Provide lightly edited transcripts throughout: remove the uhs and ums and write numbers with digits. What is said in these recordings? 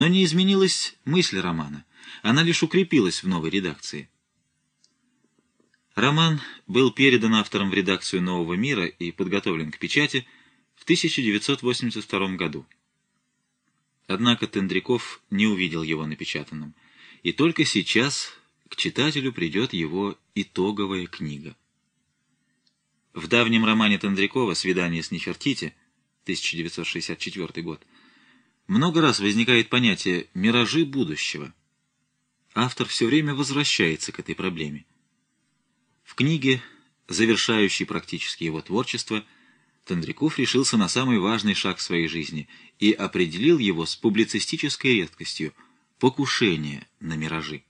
Но не изменилась мысль романа, она лишь укрепилась в новой редакции. Роман был передан автором в редакцию «Нового мира» и подготовлен к печати в 1982 году. Однако Тендряков не увидел его напечатанным, и только сейчас к читателю придет его итоговая книга. В давнем романе Тендрякова «Свидание с Нефертити» 1964 год много раз возникает понятие «миражи будущего». Автор все время возвращается к этой проблеме. В книге, завершающей практически его творчество, Тендряков решился на самый важный шаг в своей жизни и определил его с публицистической редкостью — покушение на миражи.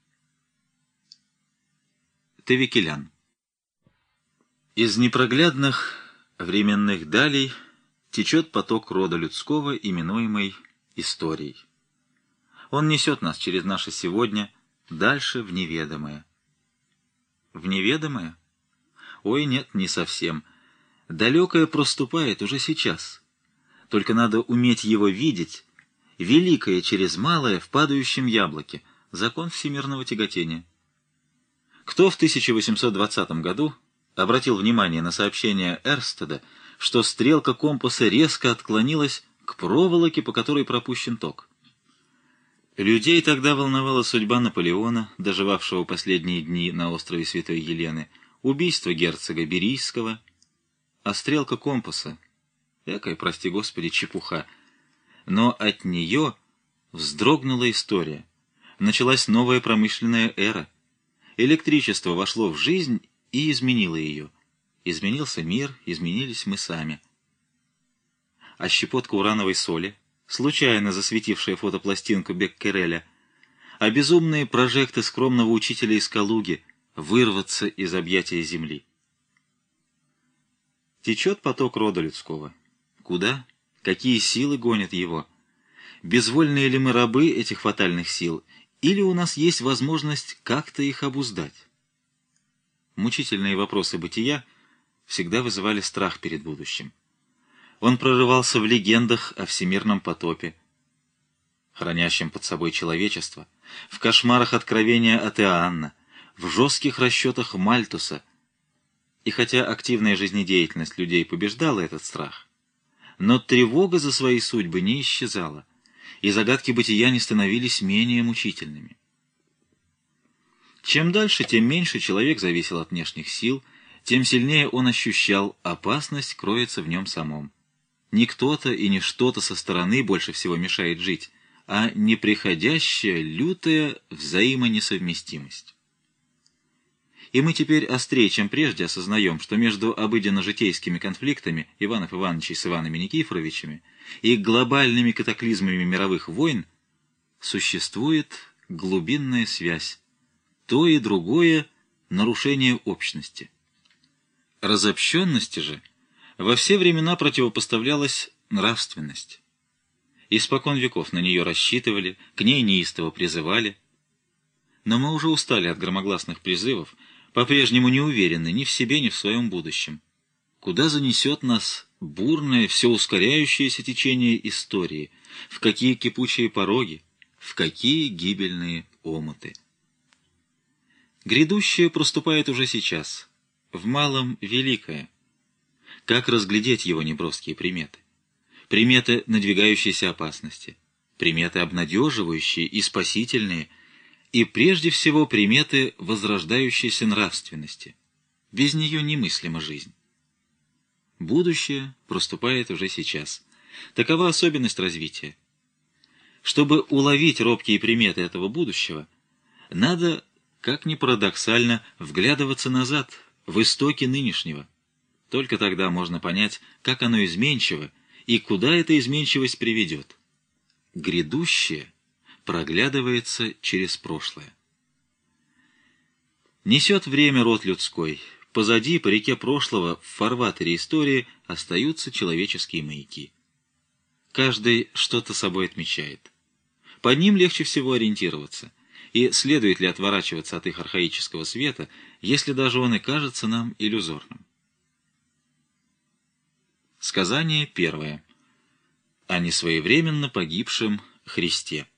Тевекелян. Из непроглядных временных далей течет поток рода людского, именуемый историей. Он несет нас через наше сегодня дальше в неведомое. В неведомое? Ой, нет, не совсем. Далекое проступает уже сейчас. Только надо уметь его видеть. Великое через малое в падающем яблоке. Закон всемирного тяготения. Кто в 1820 году обратил внимание на сообщение Эрстеда, что стрелка компаса резко отклонилась к проволоке, по которой пропущен ток? Людей тогда волновала судьба Наполеона, доживавшего последние дни на острове Святой Елены, убийство герцога Берийского, а стрелка компаса — экая, прости господи, чепуха. Но от нее вздрогнула история. Началась новая промышленная эра. Электричество вошло в жизнь и изменило ее. Изменился мир, изменились мы сами. А щепотка урановой соли, случайно засветившая фотопластинку Беккереля, а безумные прожекты скромного учителя из Калуги вырваться из объятия земли. Течет поток рода людского. Куда? Какие силы гонят его? Безвольные ли мы рабы этих фатальных сил, или у нас есть возможность как-то их обуздать? Мучительные вопросы бытия всегда вызывали страх перед будущим. Он прорывался в легендах о всемирном потопе, хранящем под собой человечество, в кошмарах откровения от Иоанна, в жестких расчетах Мальтуса. И хотя активная жизнедеятельность людей побеждала этот страх, но тревога за свои судьбы не исчезала, и загадки бытия не становились менее мучительными. Чем дальше, тем меньше человек зависел от внешних сил, тем сильнее он ощущал, опасность кроется в нем самом. Не кто-то и не что-то со стороны больше всего мешает жить, а неприходящая, лютая взаимонесовместимость. И мы теперь острее, чем прежде, осознаем, что между обыденно-житейскими конфликтами Иванов Ивановичей с Иванами Никифоровичами и глобальными катаклизмами мировых войн существует глубинная связь. То и другое — нарушение общности. Разобщенности же во все времена противопоставлялась нравственность. Испокон веков на нее рассчитывали, к ней неистово призывали. Но мы уже устали от громогласных призывов, по-прежнему не уверены ни в себе, ни в своем будущем. Куда занесет нас бурное, все ускоряющееся течение истории, в какие кипучие пороги, в какие гибельные омуты? Грядущее проступает уже сейчас, в малом великое. Как разглядеть его неброские приметы? Приметы надвигающейся опасности, приметы обнадеживающие и спасительные, и прежде всего приметы возрождающейся нравственности. Без нее немыслима жизнь. Будущее проступает уже сейчас. Такова особенность развития. Чтобы уловить робкие приметы этого будущего, надо, как ни парадоксально, вглядываться назад, в истоки нынешнего. Только тогда можно понять, как оно изменчиво и куда эта изменчивость приведет. Грядущее проглядывается через прошлое. Несет время род людской. Позади, по реке прошлого, в фарватере истории остаются человеческие маяки. Каждый что-то собой отмечает. Под ним легче всего ориентироваться. И следует ли отворачиваться от их архаического света, если даже он и кажется нам иллюзорным? Сказание первое. О несвоевременно погибшем Христе.